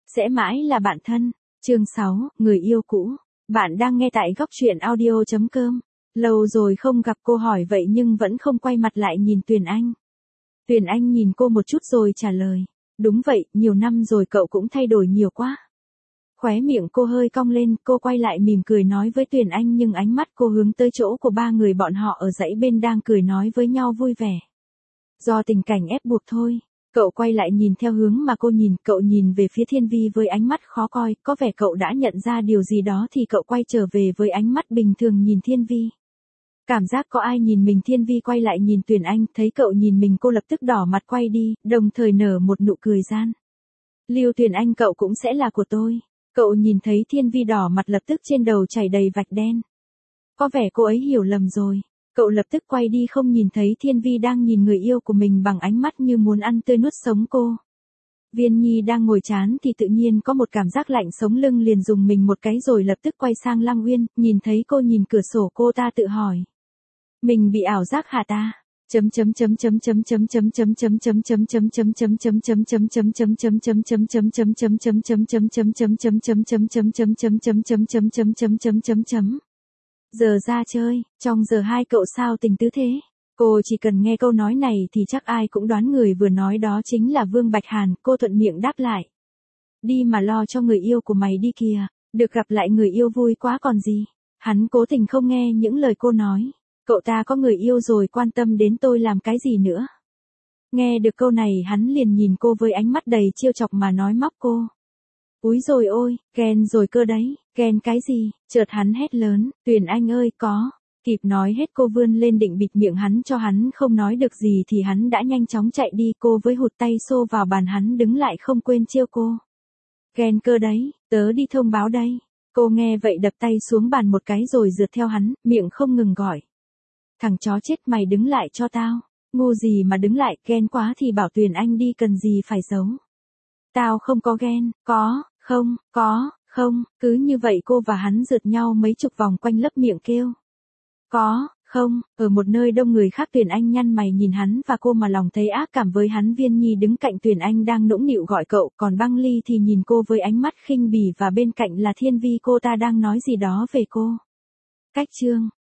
Sẽ mãi là bạn thân. Chương 6, người yêu cũ. Bạn đang nghe tại góc truyện audio.com. Lâu rồi không gặp, cô hỏi vậy nhưng vẫn không quay mặt lại nhìn Tuyền Anh. Tuyền Anh nhìn cô một chút rồi trả lời. Đúng vậy, nhiều năm rồi cậu cũng thay đổi nhiều quá. Khóe miệng cô hơi cong lên, cô quay lại mỉm cười nói với Tuyền Anh nhưng ánh mắt cô hướng tới chỗ của ba người bọn họ ở dãy bên đang cười nói với nhau vui vẻ. Do tình cảnh ép buộc thôi. Cậu quay lại nhìn theo hướng mà cô nhìn, cậu nhìn về phía Thiên Vi với ánh mắt khó coi, có vẻ cậu đã nhận ra điều gì đó thì cậu quay trở về với ánh mắt bình thường nhìn Thiên Vi. Cảm giác có ai nhìn mình. Thiên Vi quay lại nhìn Tuyền Anh, thấy cậu nhìn mình cô lập tức đỏ mặt quay đi, đồng thời nở một nụ cười gian. Lưu Tuyền Anh, cậu cũng sẽ là của tôi. Cậu nhìn thấy Thiên Vi đỏ mặt lập tức trên đầu chảy đầy vạch đen. Có vẻ cô ấy hiểu lầm rồi. Cậu lập tức quay đi không nhìn thấy Thiên Vi đang nhìn người yêu của mình bằng ánh mắt như muốn ăn tươi nuốt sống cô. Viên Nhi đang ngồi chán thì tự nhiên có một cảm giác lạnh sống lưng, liền dùng mình một cái rồi lập tức quay sang Lăng Uyên, nhìn thấy cô nhìn cửa sổ cô ta tự hỏi. Mình bị ảo giác hả ta? Giờ ra chơi, trong giờ hai cậu sao tình tứ thế? Cô chỉ cần nghe câu nói này thì chắc ai cũng đoán người vừa nói đó chính là Vương Bạch Hàn, cô thuận miệng đáp lại. Đi mà lo cho người yêu của mày đi kìa, được gặp lại người yêu vui quá còn gì. Hắn cố tình không nghe những lời cô nói. Cậu ta có người yêu rồi, quan tâm đến tôi làm cái gì nữa. Nghe được câu này hắn liền nhìn cô với ánh mắt đầy trêu chọc mà nói móc cô. Úi rồi ôi, ghen rồi cơ đấy, ghen cái gì, chợt hắn hét lớn, Tuyền Anh ơi có. Kịp nói hết cô vươn lên định bịt miệng hắn cho hắn không nói được gì thì hắn đã nhanh chóng chạy đi, cô với hụt tay xô vào bàn hắn đứng lại không quên trêu cô. Ghen cơ đấy, tớ đi thông báo đây. Cô nghe vậy đập tay xuống bàn một cái rồi rượt theo hắn, miệng không ngừng gọi. Thằng chó chết, mày đứng lại cho tao. Ngu gì mà đứng lại, ghen quá thì bảo Tuyền Anh đi, cần gì phải giấu. Tao không có ghen, không, cứ như vậy cô và hắn rượt nhau mấy chục vòng quanh lấp miệng kêu. Không, ở một nơi đông người khác Tuyền Anh nhăn mày nhìn hắn và cô mà lòng thấy ác cảm với hắn. Viên Nhi đứng cạnh Tuyền Anh đang nũng nịu gọi cậu, còn Băng Ly thì nhìn cô với ánh mắt khinh bỉ và bên cạnh là Thiên Vi, cô ta đang nói gì đó về cô. Cách chương